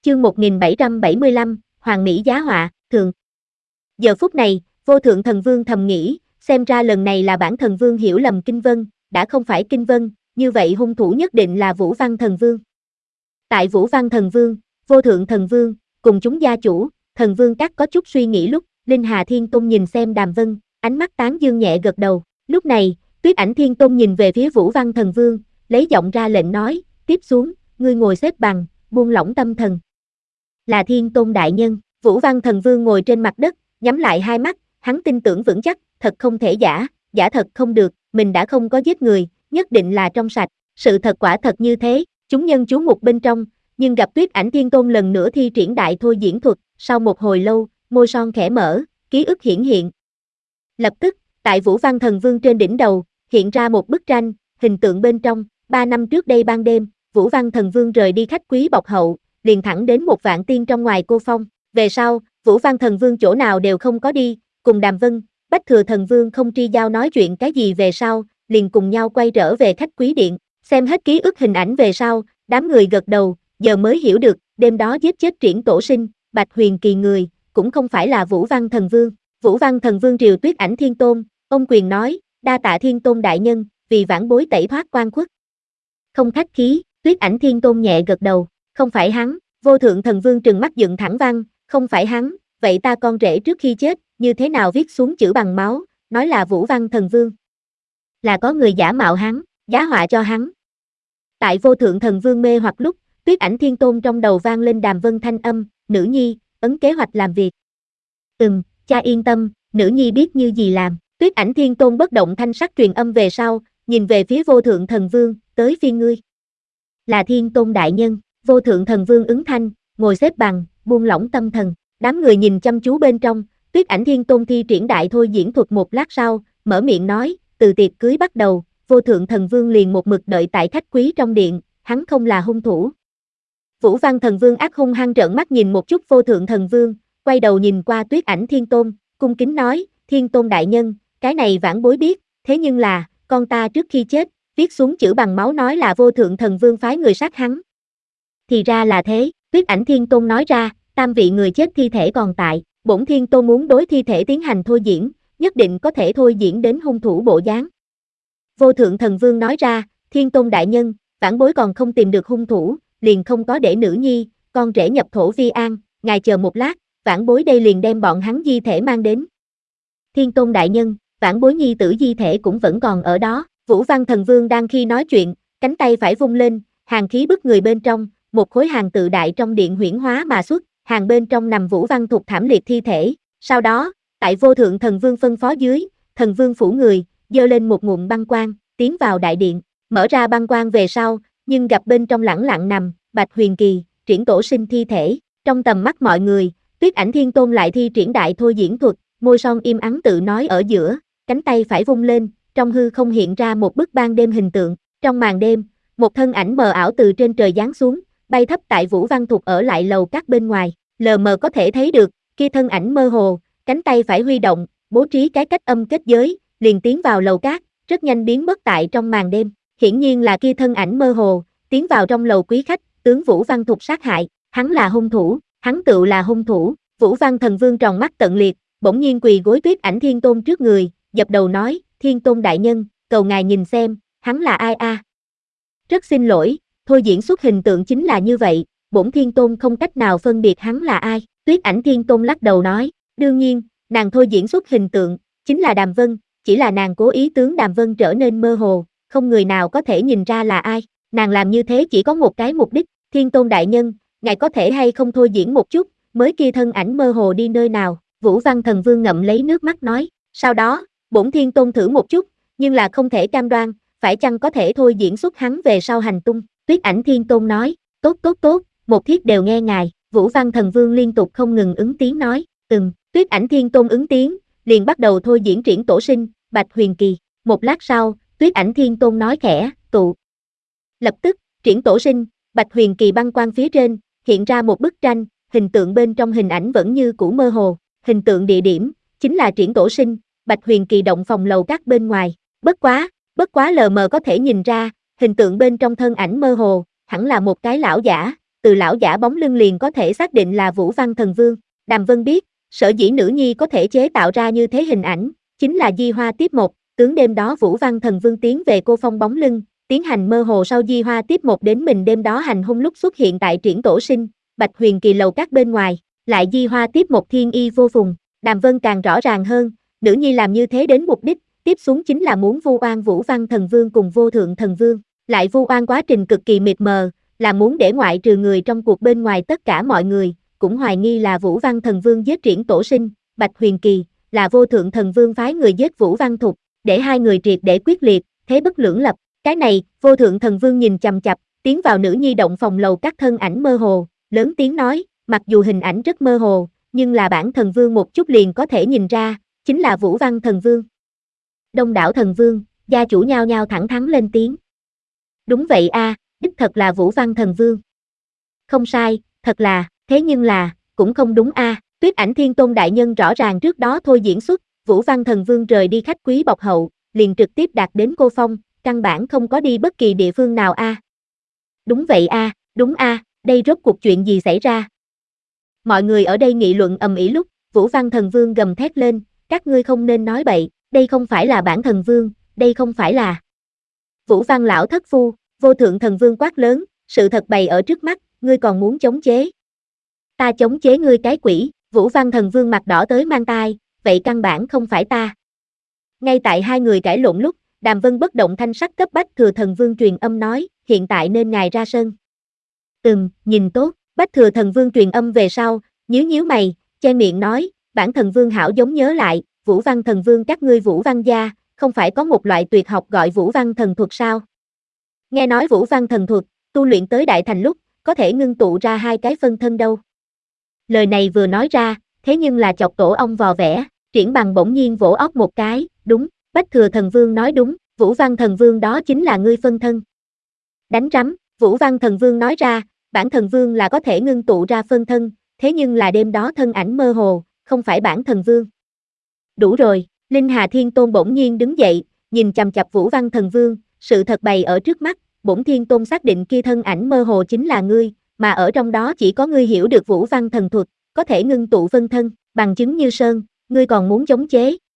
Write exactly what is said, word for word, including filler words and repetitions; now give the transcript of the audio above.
chương một nghìn bảy trăm bảy mươi lăm, Hoàng Mỹ giá họa, thường. Giờ phút này, vô thượng thần vương thầm nghĩ, xem ra lần này là bản thần vương hiểu lầm Kinh Vân, đã không phải Kinh Vân, như vậy hung thủ nhất định là Vũ Văn thần vương. Tại Vũ Văn thần vương, vô thượng thần vương, cùng chúng gia chủ, thần vương các có chút suy nghĩ lúc, Linh Hà Thiên Tôn nhìn xem Đàm Vân, ánh mắt tán dương nhẹ gật đầu. Lúc này, Tuyết Ảnh Thiên Tôn nhìn về phía Vũ Văn thần vương, lấy giọng ra lệnh nói, tiếp xuống, ngươi ngồi xếp bằng, buông lỏng tâm thần. Là Thiên Tôn đại nhân. Vũ Văn thần vương ngồi trên mặt đất, nhắm lại hai mắt, hắn tin tưởng vững chắc, thật không thể giả, giả thật không được, mình đã không có giết người, nhất định là trong sạch. Sự thật quả thật như thế, chúng nhân chú mục bên trong, nhưng gặp Tuyết Ảnh Thiên Tôn lần nữa thi triển đại thôi diễn thuật, sau một hồi lâu, môi son khẽ mở, ký ức hiển hiện. Lập tức, tại Vũ Văn thần vương trên đỉnh đầu, hiện ra một bức tranh, hình tượng bên trong, ba năm trước đây ban đêm, Vũ Văn thần vương rời đi khách quý bọc hậu, liền thẳng đến một vạn tiên trong ngoài cô phong. Về sau, Vũ Văn thần vương chỗ nào đều không có đi, cùng Đàm Vân, Bách Thừa thần vương không tri giao nói chuyện cái gì về sau, liền cùng nhau quay trở về khách quý điện, xem hết ký ức hình ảnh về sau, đám người gật đầu, giờ mới hiểu được, đêm đó giết chết Triển Tổ Sinh, Bạch Huyền Kỳ người, cũng không phải là Vũ Văn thần vương. Vũ Văn thần vương triều Tuyết Ảnh Thiên Tôn, ông quyền nói, đa tạ Thiên Tôn đại nhân, vì vãn bối tẩy thoát oan khuất. Không khách khí, Tuyết Ảnh Thiên Tôn nhẹ gật đầu, không phải hắn. Vô thượng thần vương trừng mắt dựng thẳng văn, không phải hắn, vậy ta con rể trước khi chết, như thế nào viết xuống chữ bằng máu, nói là Vũ Văn thần vương. Là có người giả mạo hắn, giá họa cho hắn. Tại vô thượng thần vương mê hoặc lúc, Tuyết Ảnh Thiên Tôn trong đầu vang lên Đàm Vân thanh âm, nữ nhi, ấn kế hoạch làm việc. Ừm, cha yên tâm, nữ nhi biết như gì làm. Tuyết Ảnh Thiên Tôn bất động thanh sắc truyền âm về sau, nhìn về phía vô thượng thần vương, tới phiên ngươi. Là Thiên Tôn đại nhân. Vô thượng thần vương ứng thanh, ngồi xếp bằng, buông lỏng tâm thần. Đám người nhìn chăm chú bên trong, Tuyết Ảnh Thiên Tôn thi triển đại thôi diễn thuật một lát sau, mở miệng nói, từ tiệc cưới bắt đầu, vô thượng thần vương liền một mực đợi tại khách quý trong điện, hắn không là hung thủ. Vũ Văn thần vương ác hung hăng trợn mắt nhìn một chút vô thượng thần vương, quay đầu nhìn qua Tuyết Ảnh Thiên Tôn, cung kính nói, Thiên Tôn đại nhân, cái này vãn bối biết, thế nhưng là, con ta trước khi chết, viết xuống chữ bằng máu nói là vô thượng thần vương phái người sát hắn. Thì ra là thế, Tuyết Ảnh Thiên Tôn nói ra, tam vị người chết thi thể còn tại, bổn Thiên Tôn muốn đối thi thể tiến hành thôi diễn, nhất định có thể thôi diễn đến hung thủ bộ dáng. Vô thượng thần vương nói ra, Thiên Tôn đại nhân, vãn bối còn không tìm được hung thủ, liền không có để nữ nhi, con rể nhập thổ vi an, ngài chờ một lát, vãn bối đây liền đem bọn hắn di thể mang đến. Thiên Tôn đại nhân, vãn bối nhi tử di thể cũng vẫn còn ở đó. Vũ Văn thần vương đang khi nói chuyện, cánh tay phải vung lên, hàn khí bức người bên trong, một khối hàng tự đại trong điện huyễn hóa mà xuất, hàng bên trong nằm Vũ Văn Thục thảm liệt thi thể. Sau đó, tại vô thượng thần vương phân phó dưới, thần vương phủ người, giơ lên một ngụm băng quang, tiến vào đại điện, mở ra băng quang về sau, nhưng gặp bên trong lẳng lặng nằm, Bạch Huyền Kỳ, Triển Tổ Sinh thi thể. Trong tầm mắt mọi người, Tuyết Ảnh Thiên Tôn lại thi triển đại thôi diễn thuật, môi son im ắng tự nói ở giữa, cánh tay phải vung lên, trong hư không hiện ra một bức ban đêm hình tượng. Trong màn đêm, một thân ảnh mờ ảo từ trên trời giáng xuống, bay thấp tại Vũ Văn Thục ở lại lầu các bên ngoài, lờ mờ có thể thấy được, kia thân ảnh mơ hồ, cánh tay phải huy động, bố trí cái cách âm kết giới, liền tiến vào lầu các, rất nhanh biến mất tại trong màn đêm. Hiển nhiên là kia thân ảnh mơ hồ, tiến vào trong lầu quý khách, tướng Vũ Văn Thục sát hại, hắn là hung thủ, hắn tựu là hung thủ. Vũ Văn thần vương tròn mắt tận liệt, bỗng nhiên quỳ gối Tuyết Ảnh Thiên Tôn trước người, dập đầu nói, Thiên Tôn đại nhân, cầu ngài nhìn xem, hắn là ai a? À? Rất xin lỗi, thôi diễn xuất hình tượng chính là như vậy, bổn Thiên Tôn không cách nào phân biệt hắn là ai. Tuyết Ảnh Thiên Tôn lắc đầu nói, đương nhiên, nàng thôi diễn xuất hình tượng, chính là Đàm Vân, chỉ là nàng cố ý tướng Đàm Vân trở nên mơ hồ, không người nào có thể nhìn ra là ai. Nàng làm như thế chỉ có một cái mục đích, Thiên Tôn đại nhân, ngài có thể hay không thôi diễn một chút, mới kia thân ảnh mơ hồ đi nơi nào. Vũ Văn thần vương ngậm lấy nước mắt nói, sau đó, bổn Thiên Tôn thử một chút, nhưng là không thể cam đoan, phải chăng có thể thôi diễn xuất hắn về sau hành tung. Tuyết Ảnh Thiên Tôn nói, tốt tốt tốt, một thiết đều nghe ngài. Vũ Văn thần vương liên tục không ngừng ứng tiếng nói, ừm. Tuyết Ảnh Thiên Tôn ứng tiếng, liền bắt đầu thôi diễn Triển Tổ Sinh, Bạch Huyền Kỳ. Một lát sau, Tuyết Ảnh Thiên Tôn nói khẽ, tụ. Lập tức, Triển Tổ Sinh, Bạch Huyền Kỳ băng quang phía trên, hiện ra một bức tranh, hình tượng bên trong hình ảnh vẫn như cũ mơ hồ. Hình tượng địa điểm, chính là Triển Tổ Sinh, Bạch Huyền Kỳ động phòng lầu các bên ngoài. Bất quá, bất quá lờ mờ có thể nhìn ra, hình tượng bên trong thân ảnh mơ hồ, hẳn là một cái lão giả, từ lão giả bóng lưng liền có thể xác định là Vũ Văn Thần Vương. Đàm Vân biết, sở dĩ nữ nhi có thể chế tạo ra như thế hình ảnh, chính là di hoa tiếp một, tướng đêm đó Vũ Văn Thần Vương tiến về cô phong bóng lưng, tiến hành mơ hồ sau di hoa tiếp một đến mình đêm đó hành hung lúc xuất hiện tại triển tổ sinh, Bạch Huyền Kỳ lầu các bên ngoài, lại di hoa tiếp một thiên y vô phùng. Đàm Vân càng rõ ràng hơn, nữ nhi làm như thế đến mục đích, tiếp xuống chính là muốn vu oan Vũ Văn Thần Vương cùng Vô Thượng Thần Vương, lại vu oan quá trình cực kỳ mịt mờ, là muốn để ngoại trừ người trong cuộc bên ngoài tất cả mọi người, cũng hoài nghi là Vũ Văn Thần Vương giết triển tổ sinh, Bạch Huyền Kỳ, là Vô Thượng Thần Vương phái người giết Vũ Văn Thục, để hai người triệt để quyết liệt, thế bất lưỡng lập. Cái này, Vô Thượng Thần Vương nhìn chằm chằm, tiến vào nữ nhi động phòng lầu các thân ảnh mơ hồ, lớn tiếng nói, mặc dù hình ảnh rất mơ hồ, nhưng là bản thần vương một chút liền có thể nhìn ra, chính là Vũ Văn Thần Vương. Đông đảo thần vương, gia chủ nhao nhao thẳng thắn lên tiếng. Đúng vậy a, à, đích thật là Vũ Văn Thần Vương. Không sai, thật là, thế nhưng là, cũng không đúng a. À. Tuyết Ảnh Thiên Tôn đại nhân rõ ràng trước đó thôi diễn xuất, Vũ Văn Thần Vương rời đi khách quý bọc hậu, liền trực tiếp đạt đến cô phong, căn bản không có đi bất kỳ địa phương nào a. À. Đúng vậy a, à, đúng a, à, đây rốt cuộc chuyện gì xảy ra? Mọi người ở đây nghị luận ầm ĩ lúc, Vũ Văn Thần Vương gầm thét lên, các ngươi không nên nói bậy, đây không phải là bản thần vương, đây không phải là. Vũ Văn lão thất phu, Vô Thượng Thần Vương quát lớn, sự thật bày ở trước mắt, ngươi còn muốn chống chế? Ta chống chế ngươi cái quỷ, Vũ Văn Thần Vương mặt đỏ tới mang tai, vậy căn bản không phải ta. Ngay tại hai người cãi lộn lúc, Đàm Vân bất động thanh sắc cấp Bách Thừa Thần Vương truyền âm nói, hiện tại nên ngài ra sân. Ừm, nhìn tốt, Bách Thừa Thần Vương truyền âm về sau, nhíu nhíu mày, che miệng nói, bản thần vương hảo giống nhớ lại, Vũ Văn Thần Vương các ngươi Vũ Văn gia, không phải có một loại tuyệt học gọi Vũ Văn Thần Thuật sao? Nghe nói Vũ Văn Thần Thuật, tu luyện tới đại thành lúc, có thể ngưng tụ ra hai cái phân thân đâu. Lời này vừa nói ra, thế nhưng là chọc tổ ong vò vẽ, Triển Bằng bỗng nhiên vỗ óc một cái, đúng, Bách Thừa Thần Vương nói đúng, Vũ Văn Thần Vương đó chính là ngươi phân thân. Đánh rắm, Vũ Văn Thần Vương nói ra, bản thần vương là có thể ngưng tụ ra phân thân, thế nhưng là đêm đó thân ảnh mơ hồ, không phải bản thần vương. Đủ rồi, Linh Hà Thiên Tôn bỗng nhiên đứng dậy, nhìn chằm chằm Vũ Văn Thần Vương, sự thật bày ở trước mắt, bổn Thiên Tôn xác định kia thân ảnh mơ hồ chính là ngươi, mà ở trong đó chỉ có ngươi hiểu được Vũ Văn Thần Thuật, có thể ngưng tụ phân thân, bằng chứng như sơn, ngươi còn muốn chống chế,